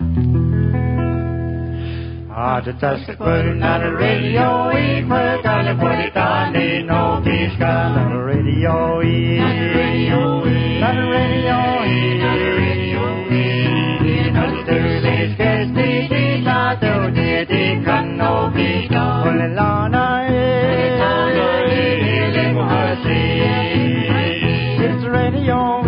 Just putting on the radio, we put on the body down, they know peace gun on the radio, on the radio, on the radio, on the Thursday's guest, they not do, they can no peace gun, on the lana, it's radio,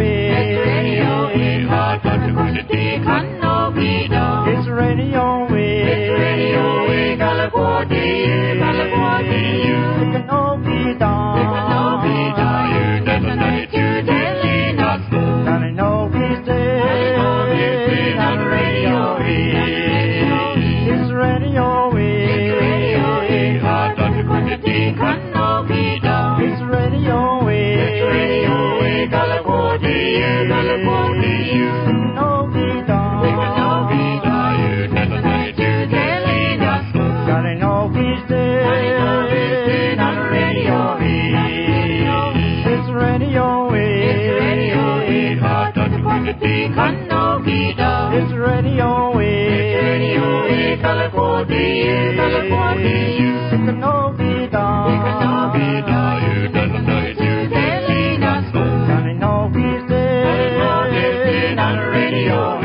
hard to put it, they can no peace gun, it's radio, It's radio, California, California, it can all be done. It can all be done. You don't know it, you can't not school. Can it all be said on the radio?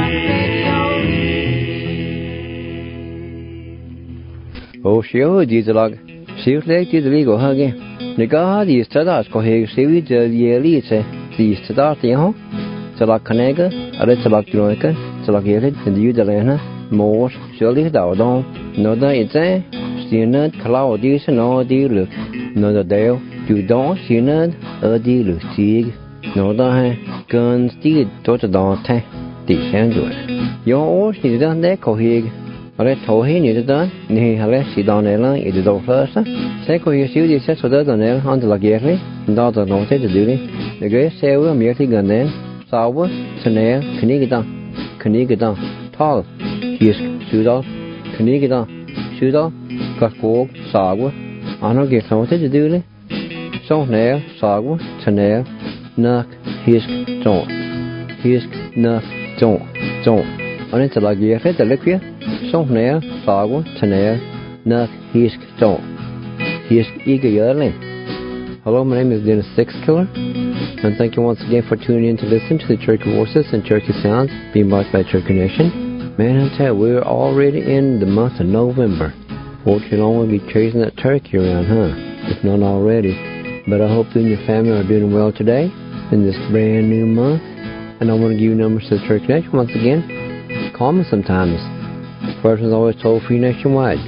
Oh, sure, these log. See, like this legal hugging. The guard is to us, go here, see, we the yearly, these to that, you know. Salak Kanega, a red salak Jonica, Salak Yelit, and the Udalena, Moors, Shirley Dowdon, Nother it's a Sinad, Cloudis, and all the look, Nother Dale, you don't Sinad, a deal, Sieg, Nother guns, the daughter Dante, the Sandwich. Your horse is done there, Cohig. I let Tohin is done, Ni Hales, Sidonella, is the dog first. Seco, you see the sets of the Donell on the Lagerly, and all the noted the duty. The great sailor merely gun then. Sauber, Tanea, Kanigadan, Tall, Hisk, Sudal, Kanigadan, Sudal, Gaspog, Sauber, Anna gets noted to do it. So nair, Sauber, Tanea, Nuck, Hisk, Don't, Hisk, Nuck, Don't, on it like you had the liquid. So nair, Sauber, Tanea, Nuck, Hisk, Don't, Hisk, eager yearly. Hello, my name is Dennis Sixkiller. And thank you once again for tuning in to listen to the Cherokee Voices and Cherokee Sounds being brought by Cherokee Nation. Man, I tell you, we're already in the month of November. Fortunately, we'll be chasing that turkey around, huh? If not already. But I hope you and your family are doing well today in this brand new month. And I want to give you numbers to the Cherokee Nation once again. Call me sometimes. First one's always toll free nationwide.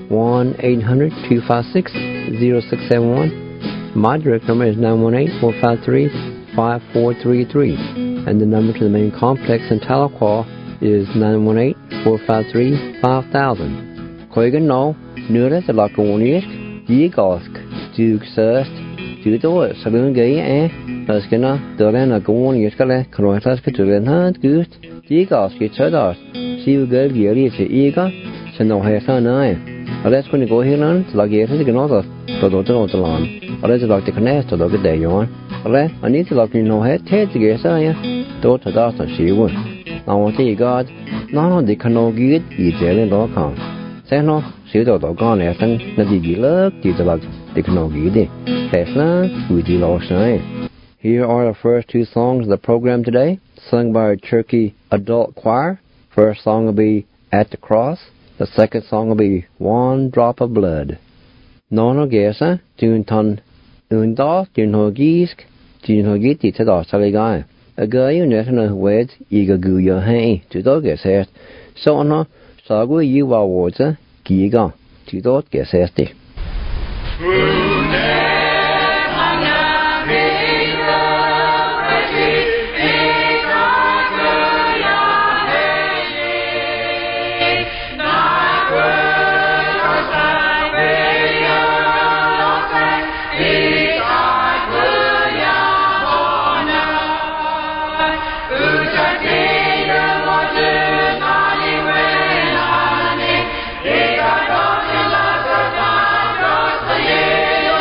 1-800-256-0671. My direct number is 918-453-5433, and the number to the main complex in Tahlequah is 918-453-5000. Koigan no, nura the laconisk, Digosk, Duke Surst, Judo, Saloon Gay, Laskina, Dolena Goniskale, Kroataska to Lenhard, Gust, Digosk, it's her see you go, Gary, to Ega, Sano Hasan. Let's go here on, like here, the Ganosa, Prodoto Lawn. I like the canasta dog a day on. I need to look in no head, Ted to guess I daughter Dasta she would. I want to God, no, they can no good, eat jelly dog on. Say no, she dog on Ethan, the diggy look, did like they can no good. Tesla, we did all shine. Here are the first two songs of the program today, sung by a Cherokee adult choir. First song will be At the Cross. The second song will be One Drop of Blood. No guessa, tune ton. Undal, din hogisk, din hogiti to the Saligai. A guy you net in a wed, eager goo your hay, to dog get set. So no, sagu you are water, giga, to dog get setty. Yeah.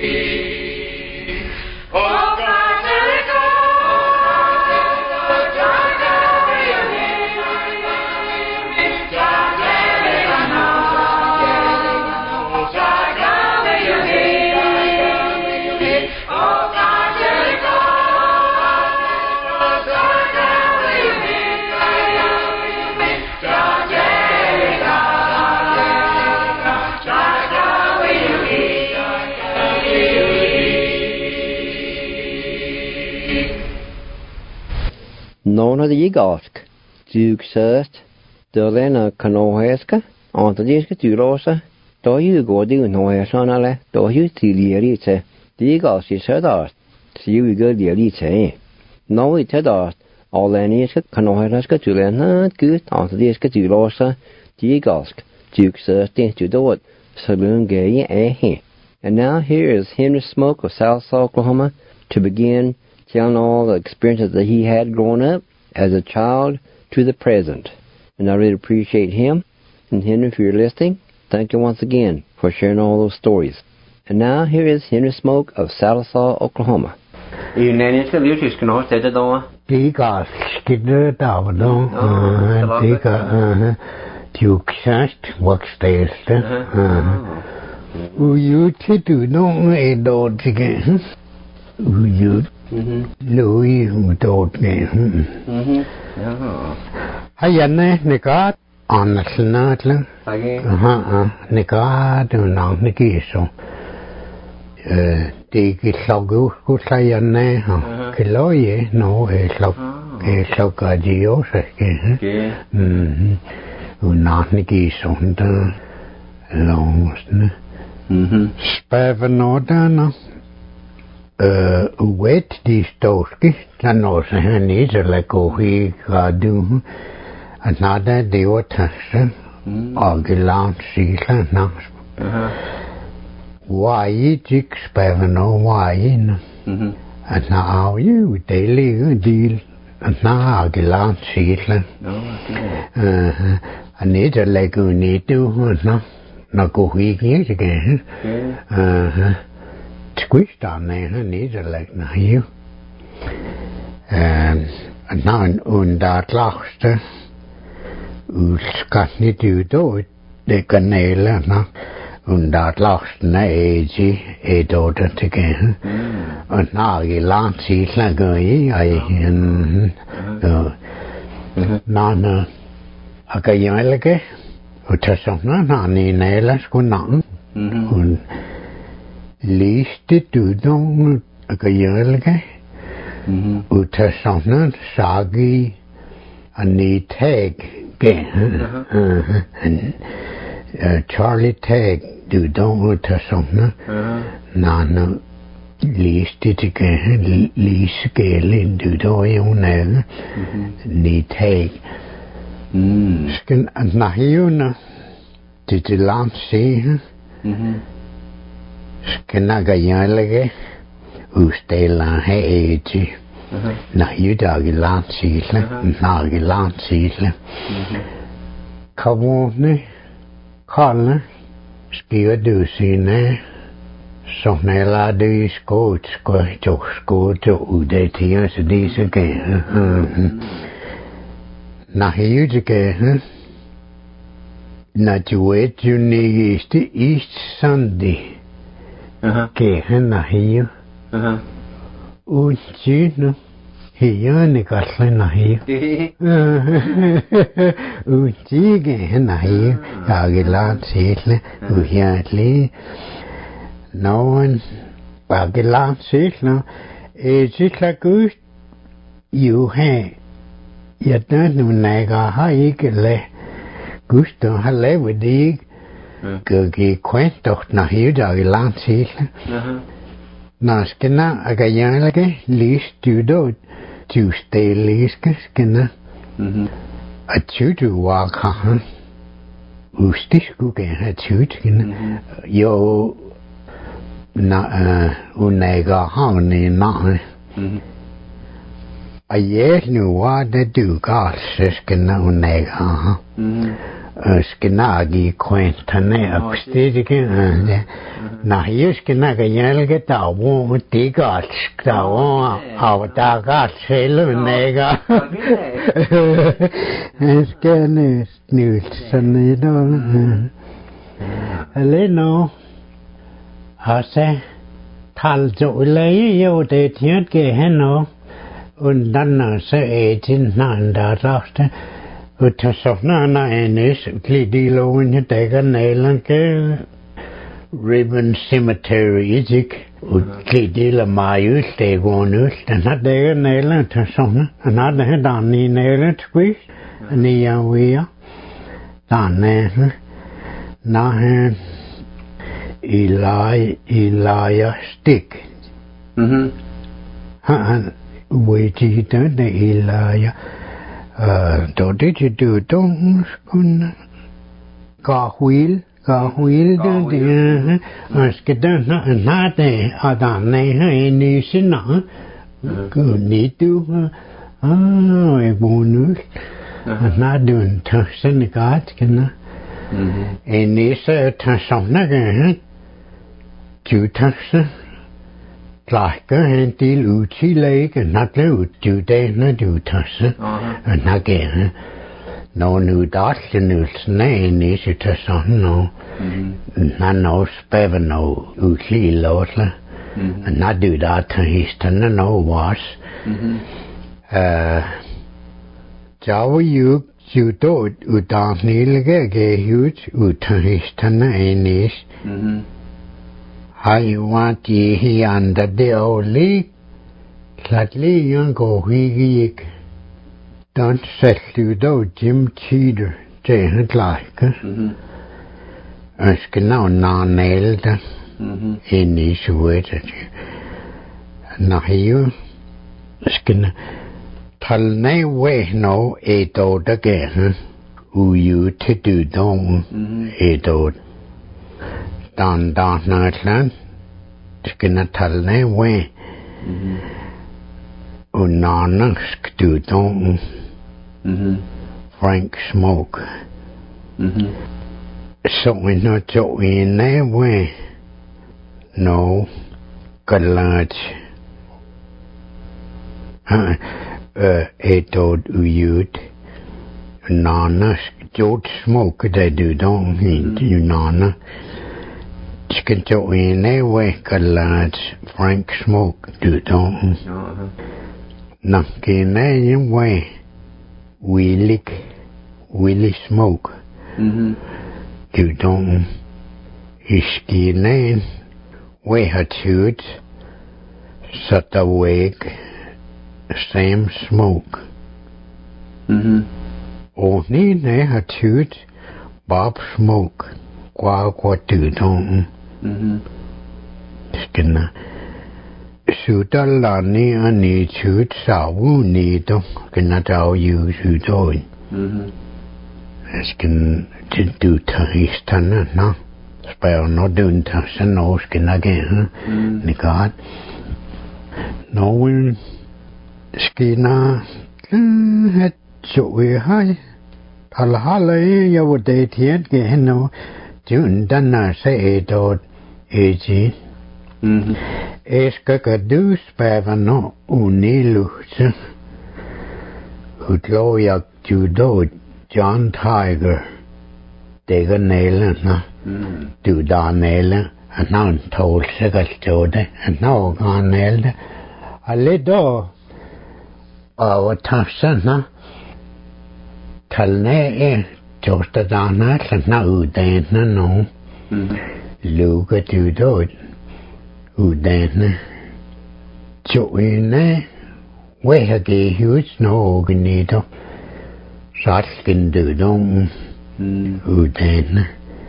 Nona de Yigosk, Duke Sust, Dolena Canoheska, Antadiska Durosa, do you go do no Sonale, do you Tilierite, Digos is Sedast, see you go Diarite. No, it Tedast, all Laniska Canoheska Tulena, good Antadiska Durosa, Digosk, Duke Sust into do it, Saloon Gay, eh? And now here is Henry Smoke of South Oklahoma to begin telling all the experiences that he had growing up as a child to the present. And I really appreciate him. And Henry, if you're listening, thank you once again for sharing all those stories. And now here is Henry Smoke of Sallisaw, Oklahoma. You nanny skal lige tyske nå, sætte derovre. Det går skidt derovre. Det går tjukast, voksdælste. Uju til du nogen et år til gæld. Uju. Louis udådne. Hejerne, negat. Andersnadle. Negat, og navn negiso. Det ikke slog ud, hejerne. Kæløje, nå, slog de også. Og navn negiso, der långstene. Spæven og der, uet de ståske, der når sig hernede, så lad gå i gradu, at når der det var tasse, og gelant sigler naks. Veje dik spæven og vejene, at når afgive det ligger del, at når gelant sigler. Og ned og lad gå ned, du, når gå i gæt, Squishtane nederlæggende her. Når en undertlagste udskatne døde, det kanalerne undertlagsten er ægge, et åter til gæld. Og når i lang tid slager i, når jeg kan hjælpe, og tage sådan, når en næler skulle navn. Liste du nogen gøjælge, uta sådan sagi ani tag Charlie tag du nogen uta sådan nana liste til lise gæle du dog jo næve ni tag sken nahjuna til land se Skenaga jælge, udstiller hæge, når jydag i landsile, når i landsile. Kavone, kolde, skiver du sine, som eller du i skåt, ude til os disse gære. Når jydag, når du jo nægiste i sande, Gehen hier. Und Jüne. Hier eine Gasslein hier. Und die gehen hier. Ja, gelangt Siedle. Und hier li. Nogen. Ja, gelangt Siedle. Siedle gut. Jo, hey. Jeg døde nu nægger har ikke læ. Gusto har lavet det ikke. Gøgge kventogt når hivdag i lang tid. Når skænder og gajælge lige styrte til stæliske skænder. Og tydu var kahan. Ustiskuge har tytken. Jo unægger havne i navne. Og jeg nu var det du galt søskende unægger. skenagi quentane upstidike na hiskinaga yelge tawo tigat tawo avdagat selunega skenes nilsanido aleno hase taljo lei yo de tiet ge heno und dann se etin nanda raste utasofna enes klidilo in tega nailan ke Ribbon Cemetery idik klidila mayus tegonus den hadde nailan tasofna han hadde danni nailan squeeze ni ya danne na Elijah Stick han waited the Elijah då det du don't kun garwheel det skal den nade adane ni sina ni du bonus nadun tsen gat kana ni så tasona du tassa Klaika en del utilægge, nakle utudane du tasse, nage, no nu darslenulsen en isi tasson no, no spæve no utilåsle, nadu data histane no was, javu juk judo udanilge gehut utahistane en is, I want ye he under the only Slatly young go he don't settle do Jim Cheater, Jane like Asking now non nailed in his waited. Now you skin tell nay way no a dog again who you to do don't a dog. Dan Nightland, skinna talne way. Unana skdu don. Frank Smoke. So we not so in that way. No, galad. Etod uyut. Nana George Smoke they do don you nana. Skinto in a way, galad Frank Smoke do don't. Nakin a way, Willie Smoke do don't. Iski name, way hatut, sat awake, Sam Smoke. Only ne hatut, Bob Smoke, qua do don't. Skinna Sudalani ani chut sawu ni to kina tau you sudoi. Skin to do tahistana na spell no doing tasan no skin again nikat no will skina het chui hai talhalai ya would they tiet ge no jun dana say dot Eji. Eska du spævano uniluxe. Utloyak judo John Tiger. Dega næle na. Du da næle. And now told sikkert jode. And now gone næle. A little og tafsa na. Talne josta dana. Na udana no. Luka du dod udane joine wehage huts no gnito satskin du dom udane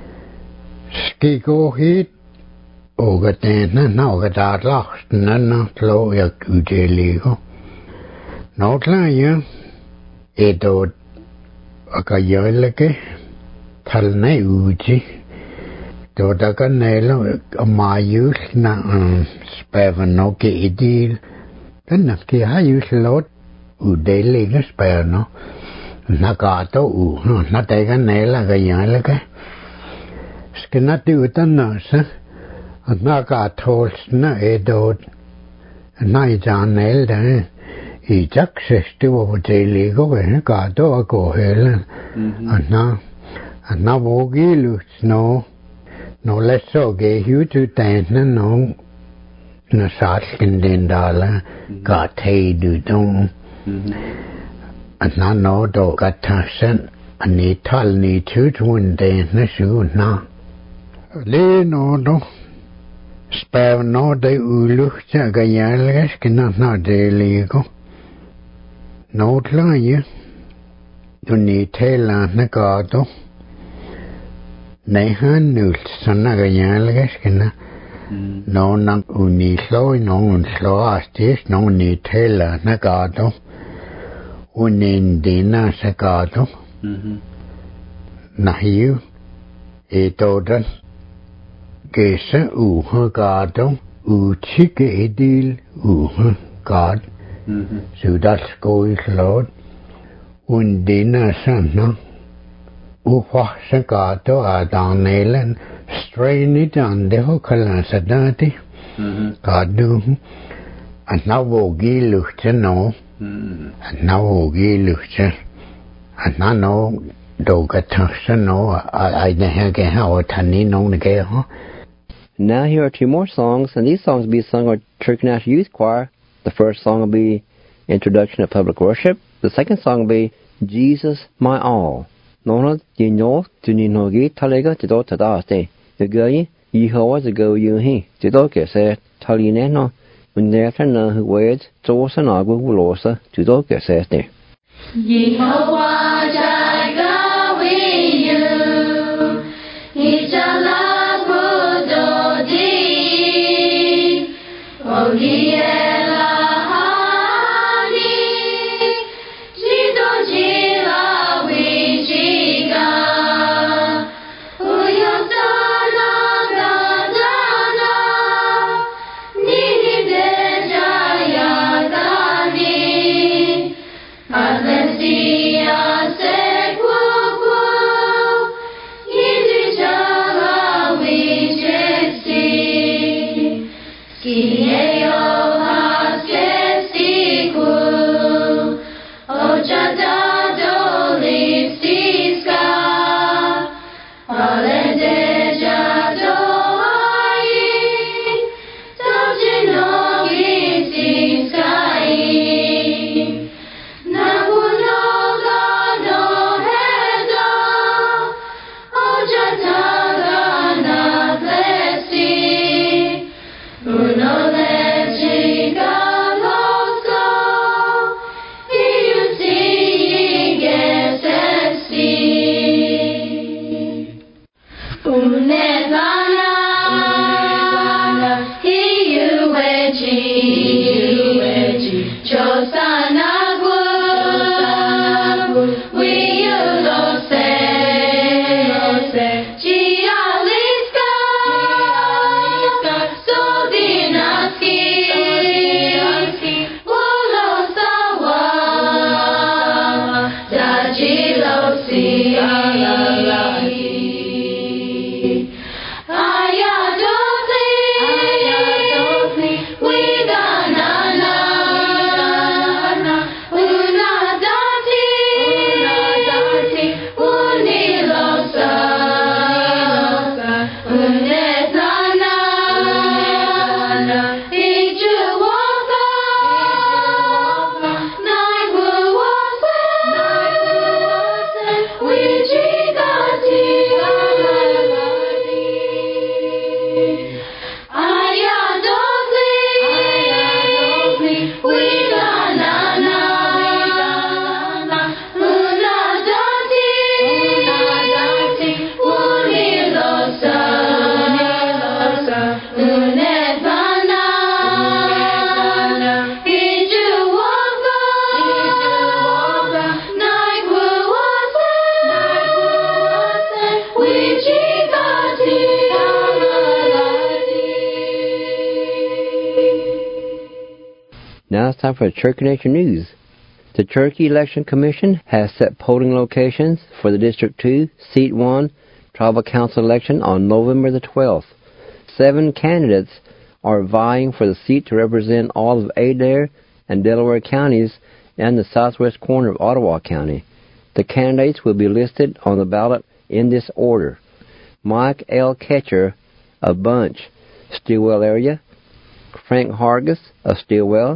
skigo hit ogadane nogadat lachten na kloja udeligo notlaje edod akayeleke talne uji då daga nelo amayus na spævano ke idil den ke hayus lot udeliga spævano na ka to u na te ka ne la ga ya la ka skna tu ta na sa na ka thol na e do na I jan ne da I jak se stu o te le go ka to ko hele na wo gi lu no le so ge hu tu tan no na sa kin den da la ka te du dong na no do ka ta sen ani tal ni tu tun de na su na le no do spær no de ulu ja ga ya la na de le go no tla ye du ni te la na ka do nei han nul sana ga ya la na no na uni so no un so astis no ni te la na ka do unin dina sa ka do na hiu e to dan ke sa u ha ka do u chi ke edil u ha ka so that's going Lord un dina sa no u fa sa ka do a dan nelen strain it on the ho kala sa dati ka do an na wo gi lu no na wo gi lu an na no do ka ta sa no I ne ha ke ha o tani no ne ke ho. Now here are two more songs, and these songs will be sung by Church National Youth Choir. The first song will be Introduction to Public Worship. The second song will be Jesus My All. Nona dinyo tuninogi talega tido tadaste. The guy Yehovah the go you he. Tido ke se taline no. When they after no who words Josa Nagu Wulosa tido ke se ste. Yehovah I go with you. He shall not put the deep. Oh, Now it's time for the Church Connection News. The Cherokee Election Commission has set polling locations for the District 2, Seat 1 Tribal Council election on November the 12th. 7 candidates are vying for the seat to represent all of Adair and Delaware counties and the southwest corner of Ottawa County. The candidates will be listed on the ballot in this order: Mike L. Ketcher of Bunch, Stilwell area; Frank Hargis of Stilwell;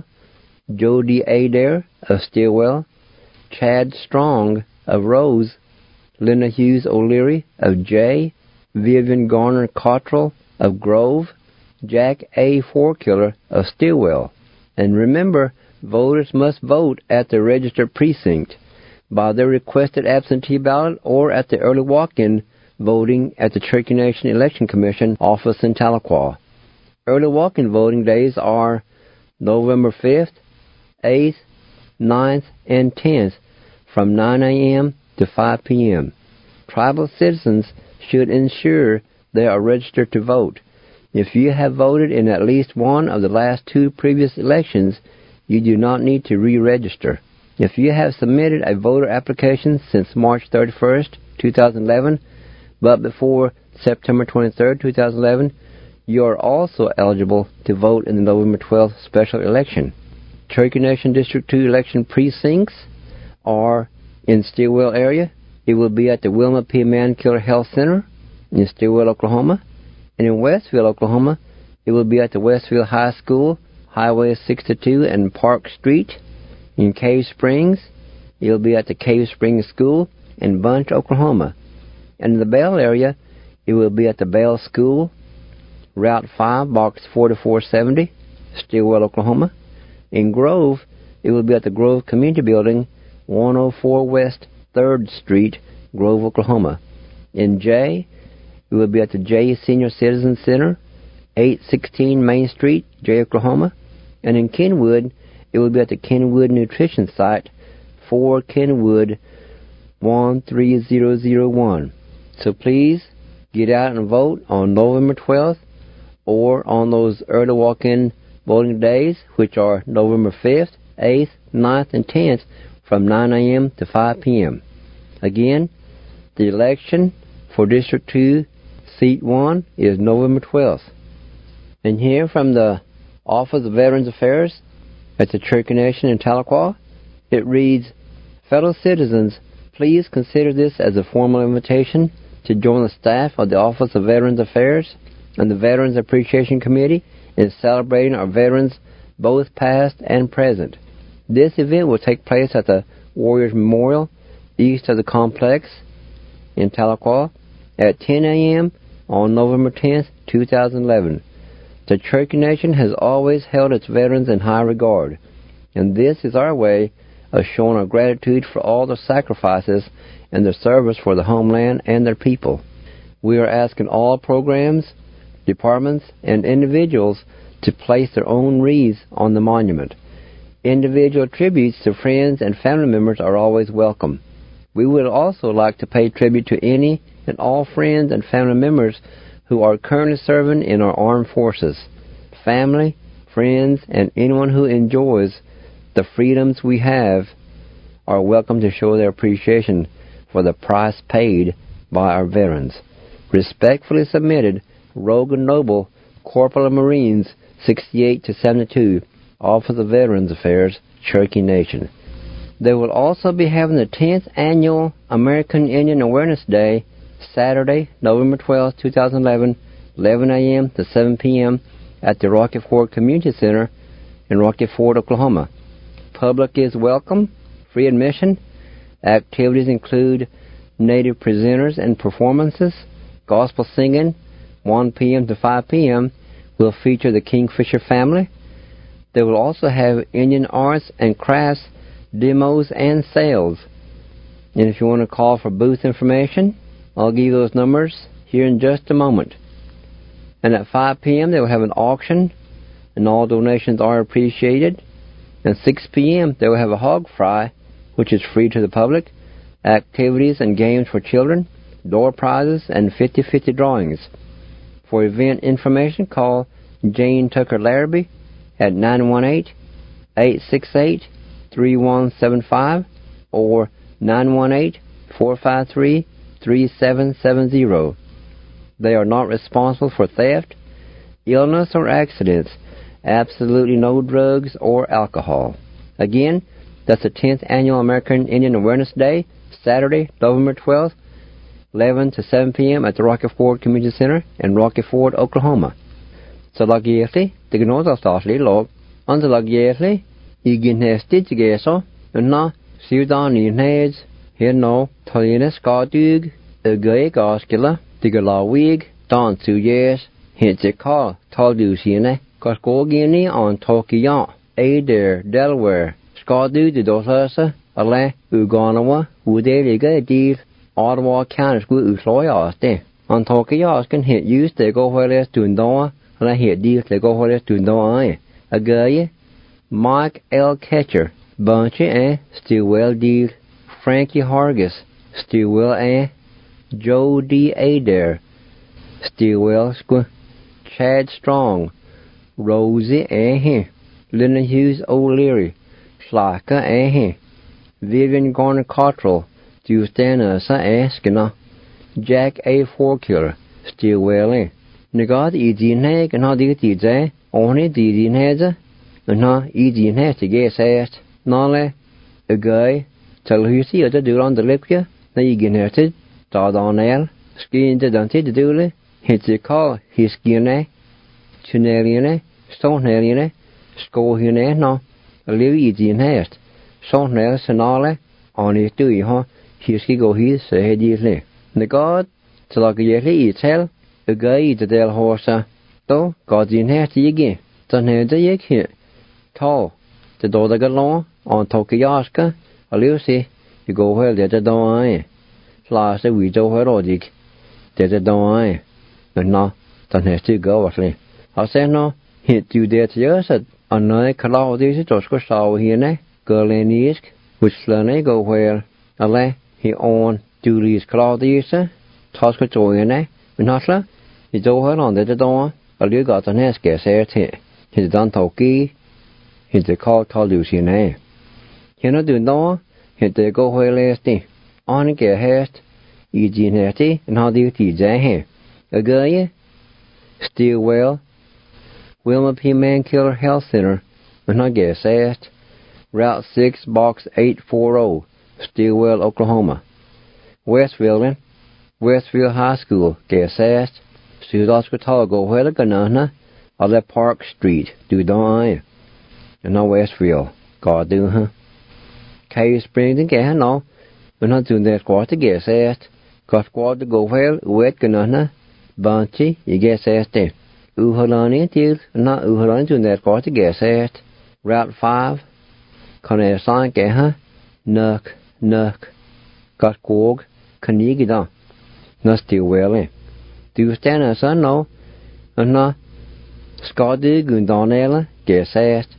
Jody Adair of Stilwell; Chad Strong of Rose; Linda Hughes O'Leary of Jay; Vivian Garner Cottrell of Grove; Jack A. Forkiller of Stilwell. And remember, voters must vote at the registered precinct, by their requested absentee ballot, or at the early walk-in voting at the Cherokee Nation Election Commission office in Tahlequah. Early walk-in voting days are November 5th, 8th, 9th, and 10th from 9 a.m. to 5 p.m. Tribal citizens should ensure they are registered to vote. If you have voted in at least one of the last 2 previous elections, you do not need to re-register. If you have submitted a voter application since March 31st, 2011, but before September 23rd, 2011, you are also eligible to vote in the November 12th special election. Cherokee Nation District 2 election precincts are in Stilwell area. It will be at the Wilma P. Mankiller Health Center in Stilwell, Oklahoma. And in Westfield, Oklahoma, it will be at the Westfield High School, Highway 62 and Park Street. In Cave Springs, it will be at the Cave Springs School in Bunch, Oklahoma. And in the Bell area, it will be at the Bell School, Route 5, Box 4470, Stilwell, Oklahoma. In Grove, it will be at the Grove Community Building, 104 West 3rd Street, Grove, Oklahoma. In Jay, it will be at the Jay Senior Citizen Center, 816 Main Street, Jay, Oklahoma. And in Kenwood, it will be at the Kenwood Nutrition Site, 4 Kenwood, 13001. So please get out and vote on November 12th or on those early walk-in voting days, which are November 5th, 8th, 9th, and 10th from 9 a.m. to 5 p.m. Again, the election for District 2, Seat 1 is November 12th. And here from the Office of Veterans Affairs at the Cherokee Nation in Tahlequah, it reads, "Fellow citizens, please consider this as a formal invitation to join the staff of the Office of Veterans Affairs and the Veterans Appreciation Committee in celebrating our veterans, both past and present. This event will take place at the Warriors Memorial, east of the complex in Tahlequah, at 10 a.m. on November 10th, 2011. The Cherokee Nation has always held its veterans in high regard, and this is our way of showing our gratitude for all the sacrifices and their service for the homeland and their people. We are asking all programs, departments, and individuals to place their own wreaths on the monument. Individual tributes to friends and family members are always welcome. We would also like to pay tribute to any and all friends and family members who are currently serving in our armed forces. Family, friends, and anyone who enjoys the freedoms we have are welcome to show their appreciation for the price paid by our veterans. Respectfully submitted, Rogan Noble, Corporal of Marines, 68 to 72, Office of Veterans Affairs, Cherokee Nation." They will also be having the 10th Annual American Indian Awareness Day, Saturday, November 12, 2011, 11 a.m. to 7 p.m. at the Rocky Ford Community Center in Rocky Ford, Oklahoma. Public is welcome, free admission. Activities include native presenters and performances. Gospel singing, 1 p.m. to 5 p.m. will feature the Kingfisher family. They will also have Indian arts and crafts, demos, and sales. And if you want to call for booth information, I'll give you those numbers here in just a moment. And at 5 p.m. they will have an auction, and all donations are appreciated. And 6 p.m. they will have a hog fry, which is free to the public, activities and games for children, door prizes, and 50-50 drawings. For event information, call Jane Tucker Larrabee at 918-868-3666. 918-453-3175 or 918-453-3770. They are not responsible for theft, illness, or accidents. Absolutely no drugs or alcohol. Again, that's the 10th Annual American Indian Awareness Day, Saturday, November 12th, 11 to 7 p.m. at the Rocky Ford Community Center in Rocky Ford, Oklahoma. Så lag Jesli, det kan også statlig lov. Andre lag Jesli, I gynhestig til Jesu, unna syvdan I neds, her nå, taljene skadug, gøy gaskele, det kan la vig, dan su jes, hent til kall, taldusine, kaskogini an Tokyo, Adair, Delaware, skadug det dåsøse, alle uganawa, udelige deal, Ottawa County skulle usløje det. An Tokyo skal hent just det går højles tundawa, eller helt deal det går højles tundawa. A gøye, Mike L. Ketcher, Bunchy and Stillwell D. Frankie Hargis, Stillwell and Joe D. Adair, Stillwell Chad Strong, Rosie and Lyndon Hughes O'Leary, Slaka and Vivian Garner Cottrell, Justana and Skinner, Jack A. Forkiller, Stillwell and Nagad I din heg and how do you say, only din heads. And how easy and has to get asked, Nale, a guy, tell who you see at the do on the lipka, then you get hurted, Todd on el, skin the dante the doole, hits the call, his skinne, tuneliane, stoneliane, scohiane, no, a little easy and hast, sonel, senale, on it do you, huh, his go his, say easily. The god, till like a yearly tell, a guy the del horse, though, God's in has to again, don't have the yek here. Tall, the door the galon on Tokiyaska, a Lucy, you go well, there's a door. Last a widow herodic, there's a door. But no, don't have to go at me. I say no, hit you there to yours at another Claudius, Tosco saw here, girl in East, which slowly go well. A lay, he on duties Claudius, Tosco join, Minasla, he do her on the door, a little got an escape here. He's done Toki. Hit the call told you she name. He not do no, hit the go where last day. On get hast, easy natty, and how do you teach here? A guy, Stillwell, Wilma P. Mankiller Health Center, and I guess asked, Route 6, Box 840, Stillwell, Oklahoma. Westville High School, guess asked, Sudoscotol go where the Ganana, or the Park Street, do die. And now Westville, God do, huh? Cave Springs and get no, but not doing that squad to guess asked. Got squad to go well, wet ganana, bunchy, you guess asked it. Uhalani till, not Uhalani doing that squad to guess asked. Route 5, Conner Sign get, huh? Nuck, got quog, Canigida. Not still well, eh? Do you stand as I know? And not Scott dig and Donella, guess asked.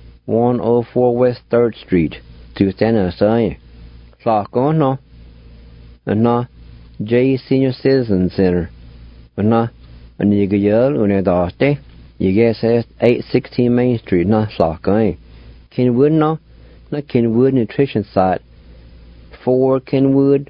104 West 3rd Street, to stand say. Clock on no. And na J Senior Citizen Center. And na a nigga yell on a date. You guess 816 Main Street, na clock on. Kenwood no. Na Kenwood Nutrition Site. 4 Kenwood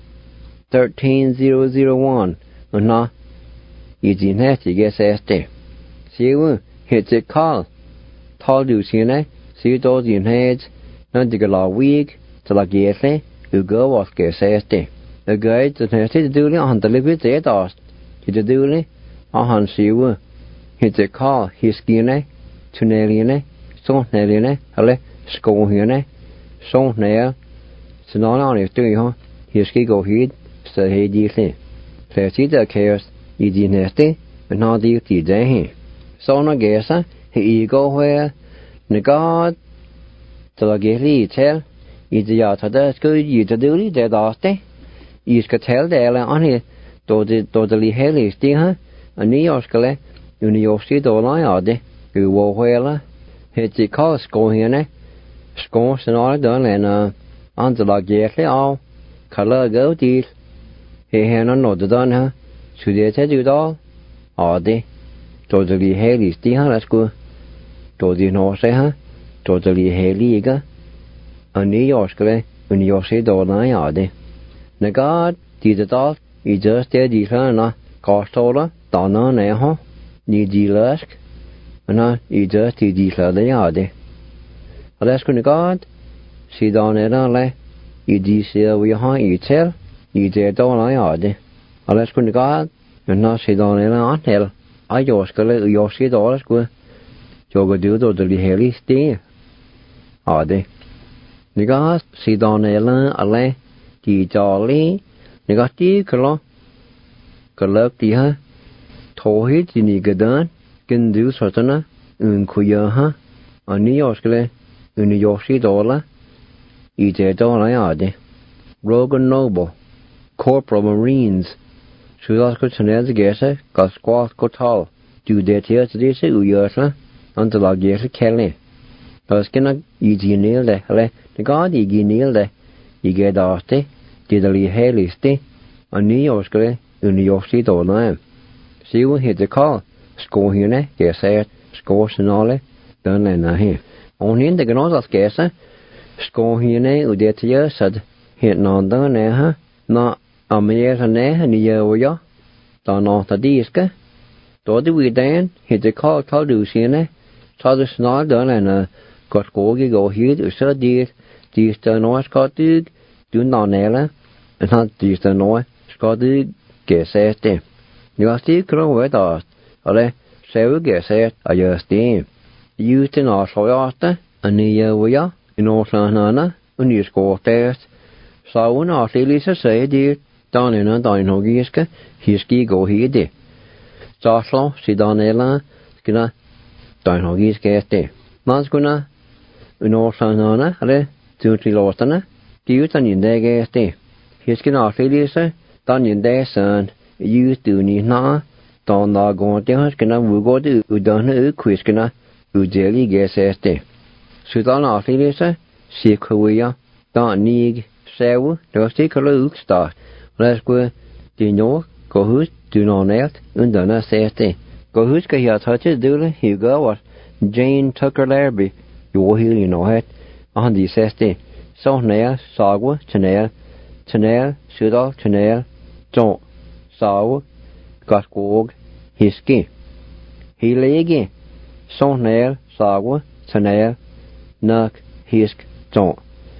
13001. And na easy nasty guess asked. See you hits it call. Told you, see those in heads, not the law week, till I get it, you go was guess asked. A guide that has to do on the live with it asked. Hit the duly, on see you. Hit the call, his skinny, tuneliane, so neliane, alle, scohiane, so nail, so not on it do you, his ski go heed, so he dearly. Fair see the cares, easy nasty, but not the day. So no guess, he go where the God till I get lead tell is the yacht that's good you to do it that after you could tell the ella on here do the heli stinger a New York scale in New York City or lie you will where hit the call score here scores and all done and on the log yetly all color go deal he had no the done her should they tell you all or they totally heli stinger that's good. Totally no say, huh? Totally heliga. New York, New York City, Yadi. Nagad, Didal, he just did Dilana, Costola, Donna Neho, Ni Dilask, and he just did Dila the Yadi. Alaska God, see Donella, he DC we high, you tell, you did Donna Yadi. Alaska God, and not see Donella on hell. I just got your seat all as good. Joga do the heli stay. Adi. Nigas see Donella, ale, di jolly, negati kalo. Kalab diha, tohit in Igadan, can do certainly, Kuyaha, a New Yorkle, New York City dollar, Ije Dollar, Rogan Noble, Corporal Marines, Sudasko Chanez got squat cotal, do their tears this Uyasla, until I guess a Kelly. Huskina, Iji nailed the god Igi nailed you get after, did a lee hailisti, a New Yorkle, New York City dollar. See what hit the call, score here, guess it, scores and all, done and here. Only in the Gnoza scarce, score here, Udet years said, hit non done there, not a mere and there, and the year, done off the disc. Doddy we then hit the call, do here, saw the snarl done and got scogy go here, so dear, these the noise got do non ella, and not these the noise, Scott guess it. You are still grown with us, or so guess it, I just did. Used in our soyata, and the year we are, in Orsanana, and you score test. So when our Lisa say, dear, down in a dinogiska, his ski go here, dear. Starslaw, see Donella, skina, dinogiska, dear. Manskuna, in Orsanana, ale, 2-3 lostana, give an in there, gas, dear. His skin our Lisa, done in there, son. Used to need na, don't not go down, skina, we go to Udana, Quiskina, Ujeli guess este. Sudan Arthilisa, Sikuya, don't need sew, don't take a look start. Let's go, Dino, go who's do not net, Undana seste. Go who's can you touch it, do you go what? Jane Tucker Larby, you heal you know it. On the seste. So nail, sagwa, chanel, sudal, chanel, don't. Saw, got gog, hiski. He legi. Sonnair, sagwa, chanel, nuk, hisk, don't,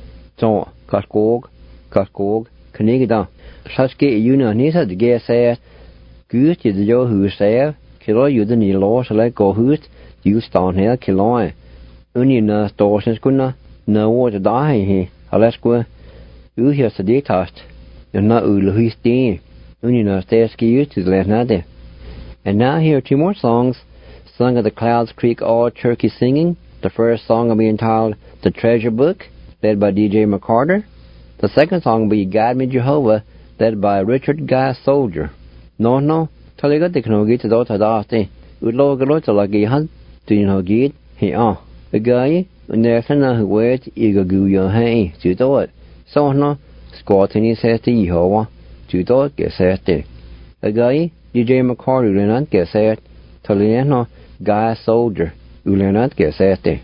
kaskog, knigda. Saske yuna nisa de ge say, good is the yo who say, kilo you the ni law, so let go hoot, you stand here, kilo. Unina storsens kunna, no water die he, Alaska, you hear the detached, and not ulu his dee. Unina stays you to the left nade. And now here are 2 more songs. Sung at the Clouds Creek All Turkey Singing. The first song will be entitled The Treasure Book, led by DJ McCarter. The second song will be Guide Me Jehovah, led by Richard Guy Soldier. No, taliga teknologi to dot adasti. Udlogalot lagi had, do you know gid? He the guy, Nefana who wait, Igaguya hay, to do it. So no, squatting says to Jehovah, to do it, guess it. The guy, DJ McCarter, and guess it. Taliano. Guy Soldier, Ulenat Gesete.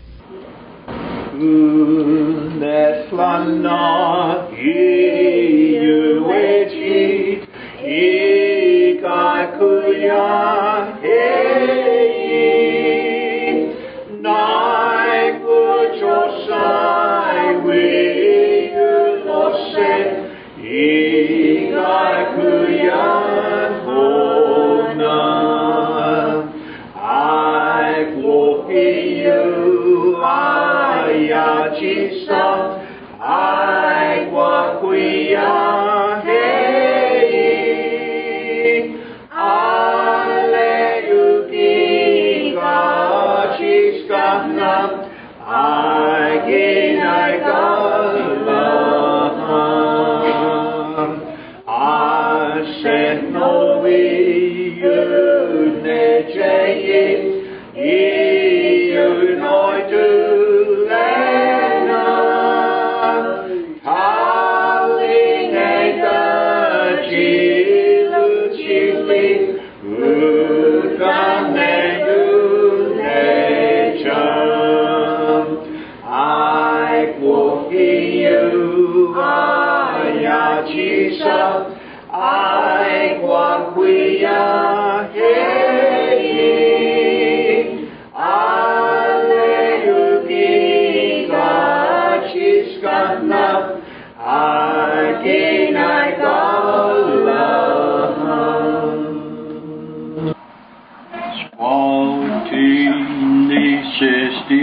Neslana, you wait, Ikakuya, hey, Nai Kuchosai, we lose, Ikakuya. I chisa ai kwa kuia hei Alleluia chiskana akinai kaulahan Spaltini sesti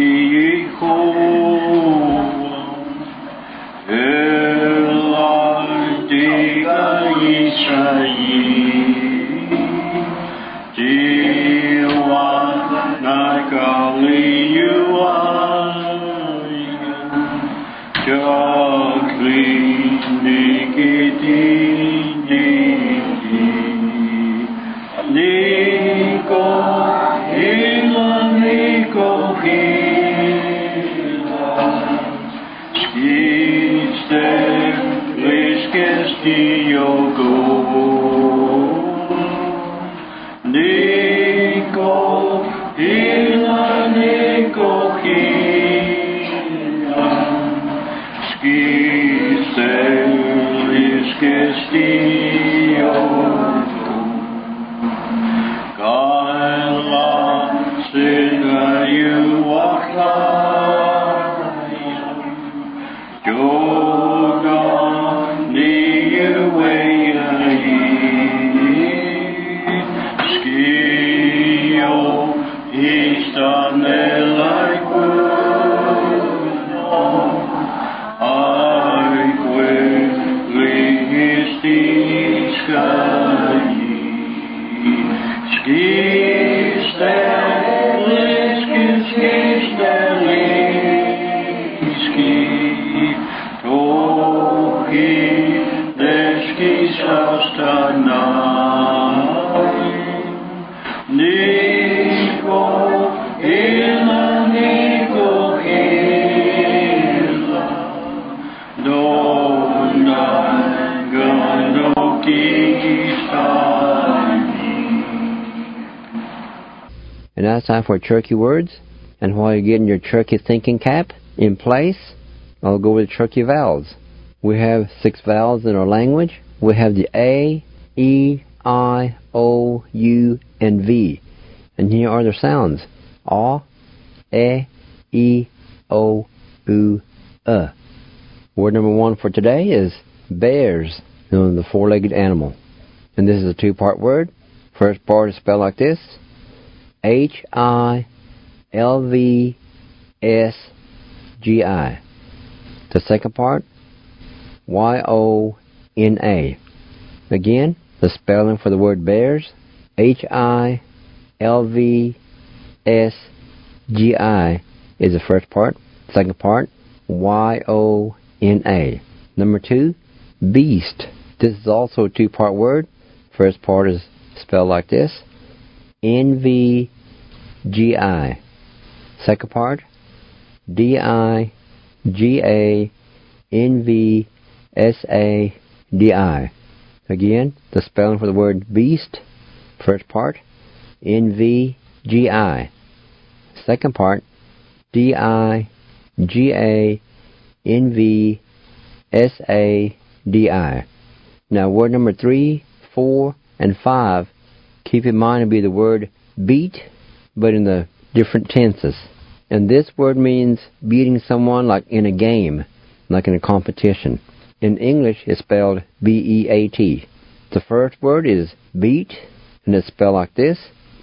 And now it's time for Cherokee words. And while you're getting your Cherokee thinking cap in place, I'll go with Cherokee vowels. We have 6 vowels in our language. We have the A, E, I, O, U, and V. And here are their sounds. A, E, O, U, Word number 1 for today is bears, the 4-legged animal. And this is a 2-part word. First part is spelled like this. Hilvsgi. The second part, Yona. Again, the spelling for the word bears, Hilvsgi is the first part. Second part, Yona. Number 2, beast. This is also a 2-part word. First part is spelled like this, Nvgi. Second part, Diganvsadi. Again, the spelling for the word beast. First part, Nvgi. Second part, Diganvsadi. Now, word number 3, 4, and 5, keep in mind to be the word beat, but in the different tenses. And this word means beating someone like in a game, like in a competition. In English, it's spelled B-E-A-T. The first word is beat, and it's spelled like this,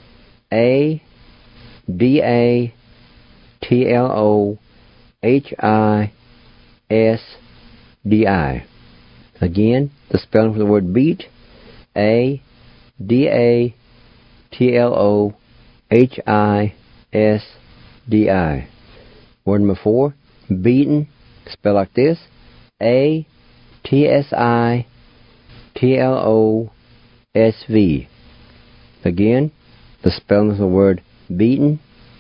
A-D-A-T-L-O-H-I-S-D-I. Again, the spelling for the word beat, A-D-A-T-L-O-H-I-S-D-I. Word number 4, beaten, spelled like this, A-T-S-I-T-L-O-S-V. Again, the spelling of the word beaten,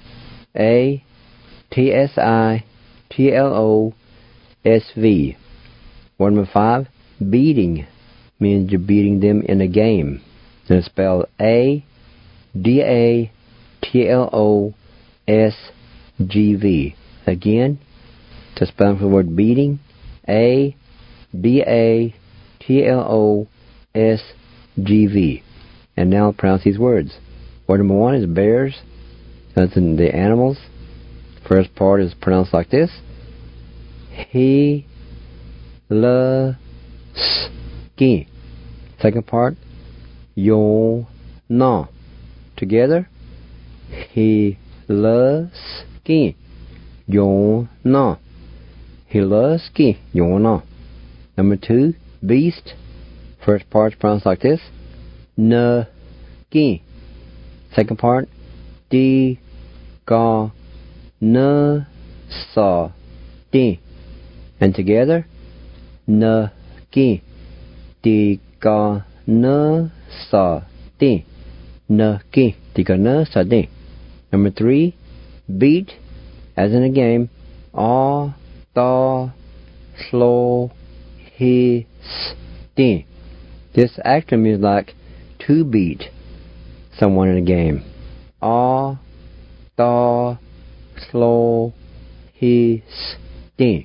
A-T-S-I-T-L-O-S-V. Word number 5, beating, means you're beating them in a game. And it's spelled A-D-A-T-L-O-S-G-V. Again, the spelling for the word beating, A-D-A-T-L-O-S-G-V. T-L-O-S-G-V. And now I'll pronounce these words. Word number 1 is bears. That's in the animals. First part is pronounced like this. He, la, ski. Second part, yo, na. Together, he, la, ski, yo, na. He, la, ski, yo, na. Number 2, beast. First part is pronounced like this. Na, ski. Second part, di, ga, na, sa, di. And together, na, ki, di, ga, na, sa, di. Na, ki, di, ga, na, sa, di. Number 3, beat, as in a game. A, da, slo, he, s, di. This acronym is like to beat someone in a game. A, da, slo, he, s, di.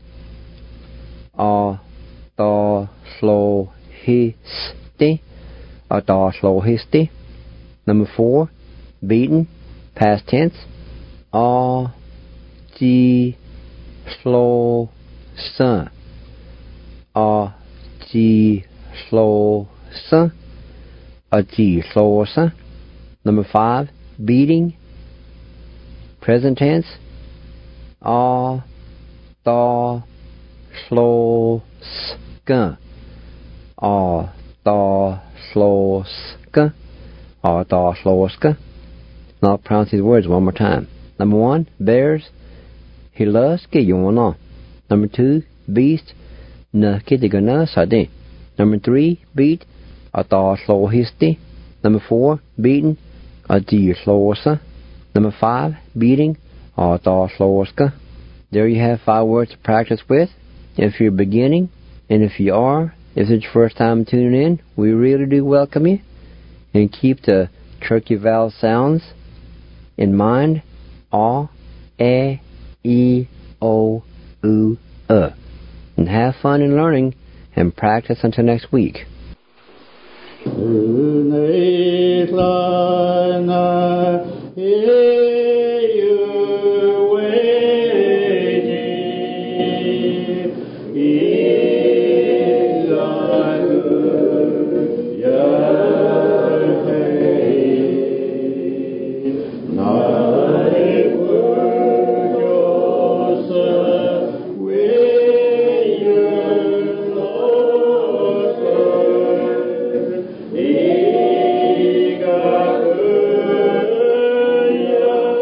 A, da, slo, he, s, di. A, da, slo, he, s, di. Number 4, beaten, past tense. A, ji, slo, sa. A, ji, slo, sa. A, ji, slo, sa. Number 5, beating, present tense. A, da, slo, ska. A, da, slo, ska. A, da, slo, ska. Now I'll pronounce these words one more time. Number 1, bears. He loves ski, you wanna. Number 2, beast. Na, ki, di, ga, na, sa, di. Number 3, beat. A, da, slo, his, di. Number 4, beaten. A, di, slo, sa. Number 5, beating. A, da, slo, ska. There you have 5 words to practice with. If you're beginning, and if you are, if it's your first time tuning in, we really do welcome you. And keep the tricky vowel sounds in mind. A, E, I, O, U, E. And have fun in learning and practice until next week. Yeah.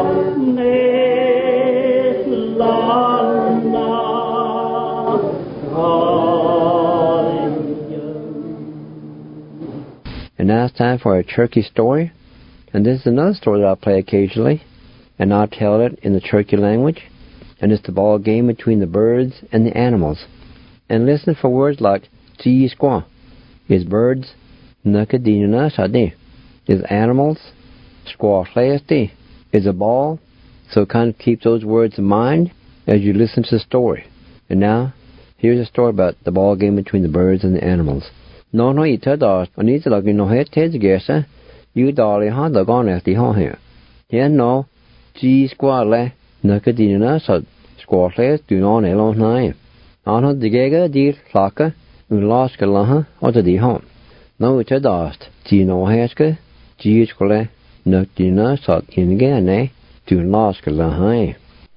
And now it's time for a Cherokee story. And this is another story that I'll play occasionally. And I'll tell it in the Cherokee language. And it's the ball game between the birds and the animals. And listen for words like Chi Squaw is birds, Nakadina Sade is animals, Squaw Playasti is a ball. So kind of keep those words in mind as you listen to the story. And now, here's a story about the ball game between the birds and the animals. No, ita da, anita la no het ted gesa, you dolly ha da gone at the ha here. Here no, G squale, Nakadina Sud, squares do not alone nine. Anna the gega dear flaka, unlaska laha, or the home. No ita dast, G no heska, G squale, Nakadina Sud in gane, do laska laha.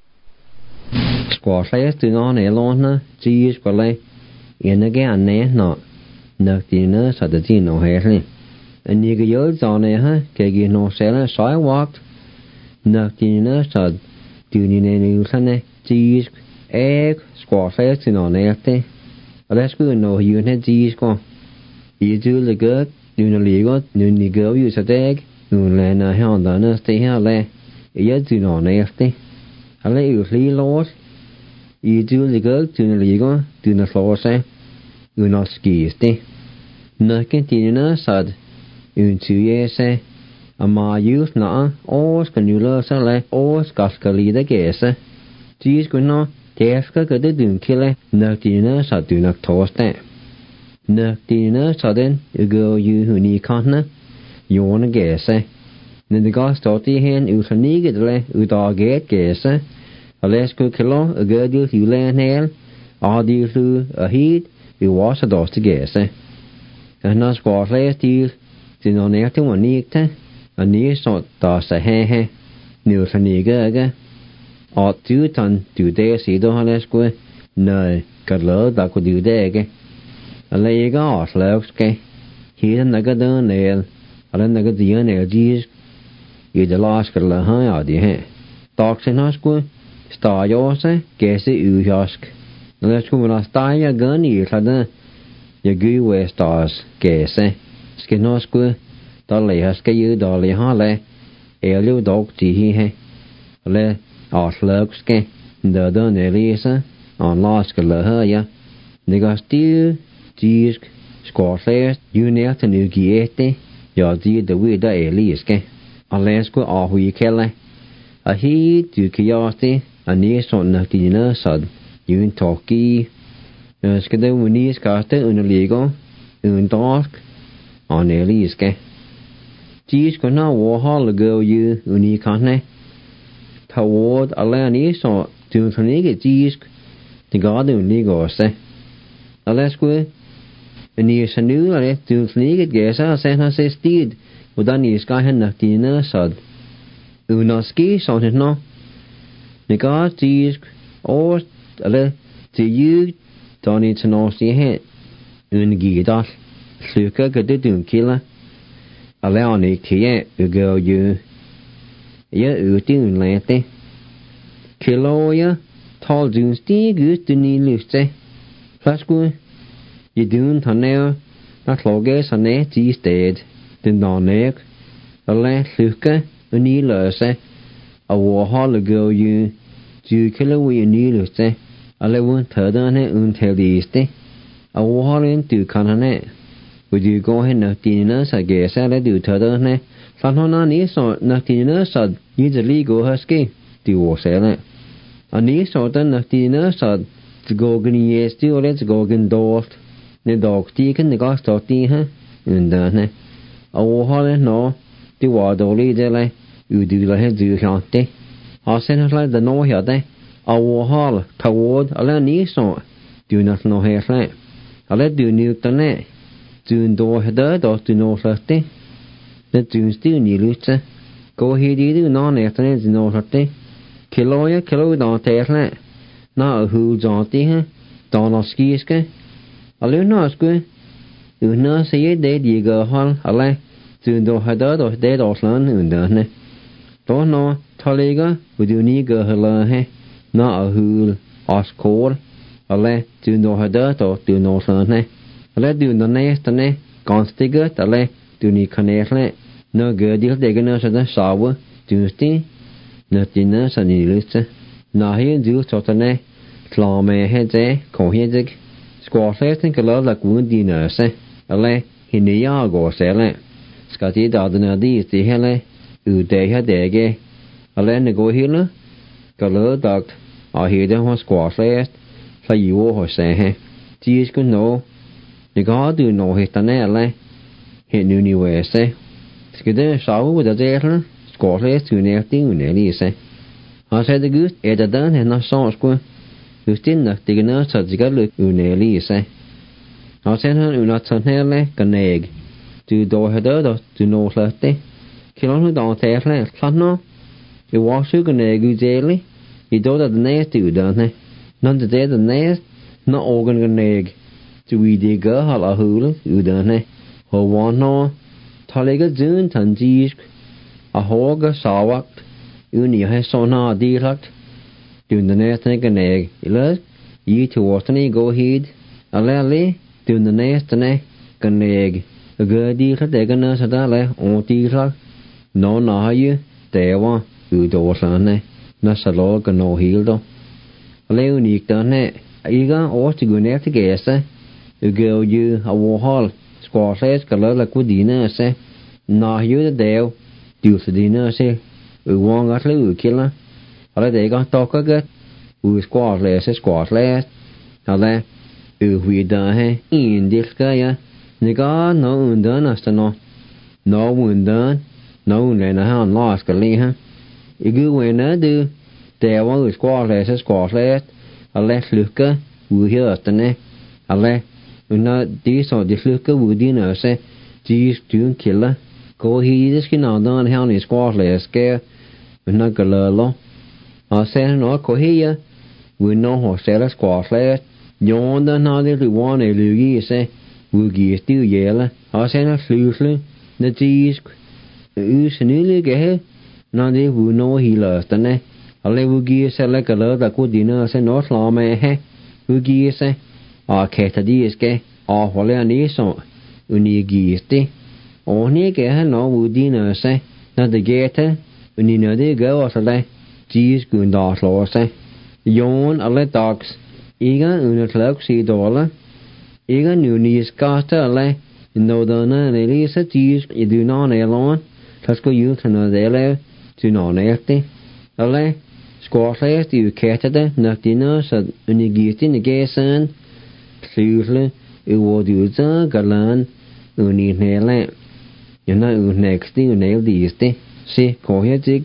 Squares do not alone, G squale, in again, not. Nakdina sa the dino hairly. And you go on a kegi no sailor so I walked. Nakdina sa dunine usane, cheese, egg, squash in on earthy. Let's go no unit cheese go. You do the good, nunaligo, nunigo use a egg, nunlana hondana stay here lay. You do on earthy. I let you flee lord. You do the good, nunaligo, do not floor say. Not skisti. Nakentina sad. Untuese. A ma youth na. Os canula sale. Os cascalida gese. Tis guna. Teska gada dunkile. Naktina sad do not toste. Naktina sudden. You go you who need continent. Yona gese. Nidigas toti hen. Usanigidle. Udaget gese. A lesco kilo. A good youth you land hail. Adi flu. A heat. Vi var så dårligt gæse. Og når skår flere stil, til når nærte var nigte, og nye så der sig her, nu så nigge, og du der siger du har læst gud, nej, kan lade der kunne du det ikke. Og lægge og slagske, hele nægge der næl, og den nægge der næl gisk, i det lasker lade her og det her. Doksen har skud, start jo sig, gæse udhjørsk. Når skulle man stege gønne i klade, jeg gør ved stars gæse. Skal nå skud, der læger skal jo dårlig have, jo dog til her. Le afslagske, der nælæse, og laske lade det går stil, gisk, skorflæst, jo nær til nygiette, jeg der ved der æliske. Og lad skud afhøje kælde, og helt du kan jæste, og næsånden dine sådan. Yun talki, skal det unis kaste under Lego, un dorsk, og næliske. De skal nå overholde gå ju unikane. Ta ord alene så du kan ikke disk, det gør det unik også. Og lad skud, men I så nu er det, du kan ikke gæse og sende sig sted, hvordan I skal hen nok dine så. Unoski sådan nå. Det gør disk, og eller til you, Donny til nå sig her, uden gidal, slukker gør det dunkiller, og laver ikke til jer, gør you. Jeg ute uden lærte. Kiloer, tal dun stig ud, du ni lyste. Flaskud, jeg dun tar nær, når klokke så nær til sted, den der nær, og lad slukker, og ni løse, og overholde gør you, du kiloer i ni lyste. Alle uden tøderne uden til det iste. Og overholden du kan henne. Hvor du går hen når dine så gæse eller du tøderne. Sådan hun er ni så når dine så i det lige går her ske. Du også og ni så den når dine så det går gen i æste og det går gen dårligt. Når dog stikken det går stort i her. Underne. Og overholden når det var dårligt eller uddyler her du klante. Og sen har slet det når her det. Overhal, tawad, alle ni så, du not nå her slet. Alle du nyterne, du då hedder det du nå slette. Det du stil ni lytte. Gå hit i du nå næsterne du nå slette. Kilo da til slet. Nå hul jati her, da nå skiske. Alle nå sku. Du nå siger det de gør hal, alle du då hedder det da slan underne. Đó nó thà lê gà vừa điều ní gờ hờ lơ he nó ở hư oscol ở lẽ từ nó hờ đỡ tổ từ nó sơn he ở lẽ từ nó nè tao nè còn sticker ở lẽ từ ní khăn nè lẽ nó gờ đi để cái nó sẽ nó sao vợ từ tí nó chỉ nó sẽ ní lứt nó hiện dù cho tao nè làm mẹ hết thế còn hiện thế squash hết cái lỡ là cũng đi nữa sẽ ở lẽ hiện nay à gọi sẽ lẽ cái gì đó nó đi thì hết lẽ để hết để cái ở lẽ nó gọi hết nữa cái lỡ đặc ở hiện đó hoa squash hết là yếu họ sẽ hết chỉ có nó thì có từ nó hết tao nè lẽ hiện như nhiều vậy sẽ cái đó sáu bây giờ thế đó squash hết từ nè tiếng nè đi sẽ họ sẽ được cái ở đó thì nó sao cũng được tin là thì nó sẽ chỉ có được nè đi sẽ họ sẽ hơn nó sẽ hết lẽ cái này từ đầu hết đó từ nó là thế khi nó đào thế lẽ phát nó cái quá sức cái này cứ dễ lấy thì đó là nè từ đó này nó từ thế là nè nó organ cái này từ vì đi gỡ họ là hư lắm từ đó này họ want nó thay lấy cái dương thành gì à họ cái sao vậy nhiều hay sao nó đi lắm từ đó nè cái này lớn ý thua này go ahead à lẽ từ đó nè cái này gỡ đi hết để cái nó sẽ ra lại ổn đi lắm nó hay để vào từ đó sang này nó sẽ lo cái nó hiểu đâu leo nhịp đó này ý cái ở chỉ người nét thì cái sẽ gỡ như họ hall squash cái đó là cái gì nữa sẽ nó hiểu đều điều gì nữa sẽ quan cái thứ kia là ở đây có to cái squash là sẽ squash là là huy đó hay in đi cái ya你个脑运动那是喏，脑运动，脑运动那还老是个厉害，一个为那的，台湾有squash嘞是squash嘞，阿嘞绿个有些的呢，阿嘞，那第上的绿个有的呢是，只准起了，过去的是那当像你 squash嘞是个，那个了咯，啊，现在过去呀，为那好些了 squash嘞，用的那的绿湾的绿个是。vừa kia tiêu dễ là họ sẽ nó lưu lên nó chỉ sẽ níu cái nó đi vừa nói hi là thế này họ lấy vừa kia sẽ lấy cái lỡ là cố định nó sẽ nói là mẹ hết vừa kia sẽ kể thật đi cái họ lấy anh ấy xong uni kia tí này cái nó vừa đi nó sẽ nó để cái thế uni nó đi cái họ sẽ lấy chỉ cần đó là sẽ yon ở lấy dogs ý cái uni theo xí đó là ý cái nhiều niềm cao trở lại nó đó nó này lý sẽ chỉ ý nó này luôn thật có yếu thì nó dễ lại chỉ nó này thế ở lại squash lại thì cái thế nó thì nó sẽ uni gì thì cái sen xíu lên vô điều cho cái lần uni này lại nhưng nó uni next thì uni gì thế sẽ có hết chứ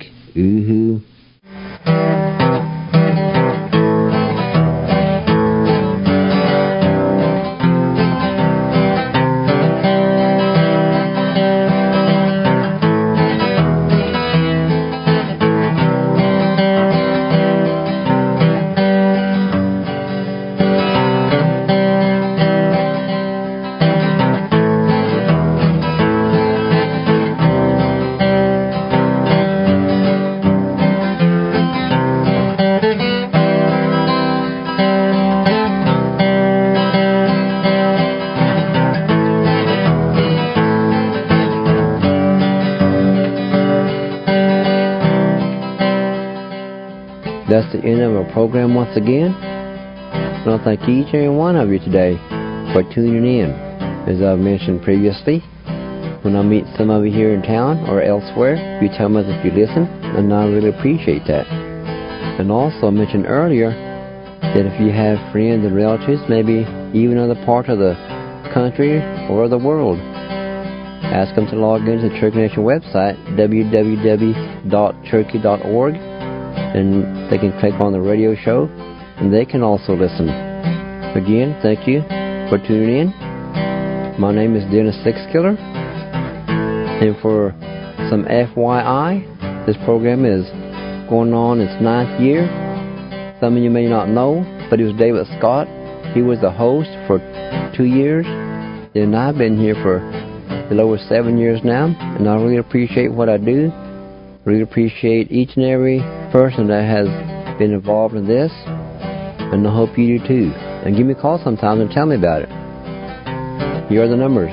That's the end of our program once again. I want to thank each and every one of you today for tuning in. As I've mentioned previously, when I meet some of you here in town or elsewhere, you tell me that you listen, and I really appreciate that. And also I mentioned earlier that if you have friends and relatives, maybe even other part of the country or the world, ask them to log into the Cherokee Nation website, www.cherokee.org, and they can click on the radio show, and they can also listen. Again, thank you for tuning in. My name is Dennis Sixkiller, and for some FYI, this program is going on its 9th year. Some of you may not know, but it was David Scott. He was the host for 2 years, and I've been here for a little over 7 years now, and I really appreciate what I do. I Really appreciate each and every person that has been involved in this, and I hope you do too. And give me a call sometime and tell me about it. Here are the numbers.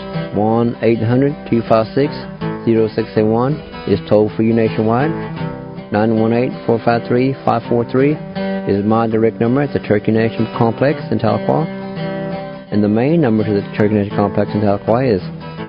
1-800-256-0681 is toll free nationwide. 918-453-543 is my direct number at the Turkey Nation Complex in Tahlequah. And the main number to the Turkey Nation Complex in Tahlequah is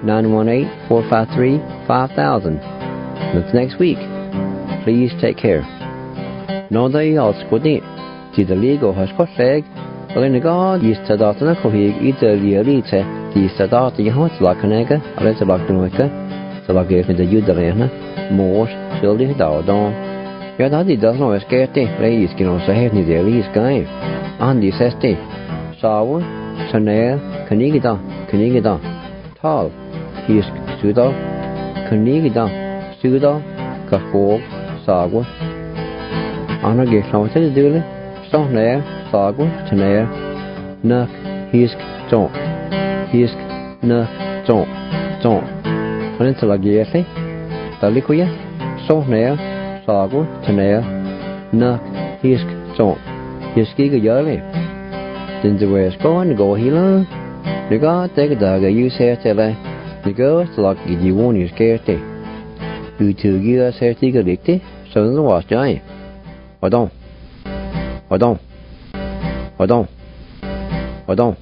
918-453-5000. That's next week. Please take care. No day else good night. To the legal has got flag. Renegar is to that and a cohig either realite. The Sadat Yahoo Lakanega, Aleta Bakanoika, Salagate the Yudarena, Moors, Sildi Dawdon. Yadadi does not escape, ladies can also have the release game. Andy Sesti, Sour, Chanel, Canigida, Tall, His Sudo, Canigida, Sudo, Kafog, Sagwa. Anna gets no to do it. Stone there, Sagwa, Chanel, Nuck, Hisk, John. Hisk, Nuck, John. When it's a lagiesi, Talikuya, Stone there, Sagwa, Chanel, Nuck, Hisk, John. Hiski Yali. Then the way it's going to go healer. The God take a dog, you say, tell her, the girls like you won't use care. You 2 years have to get it, so the was giant. I don't.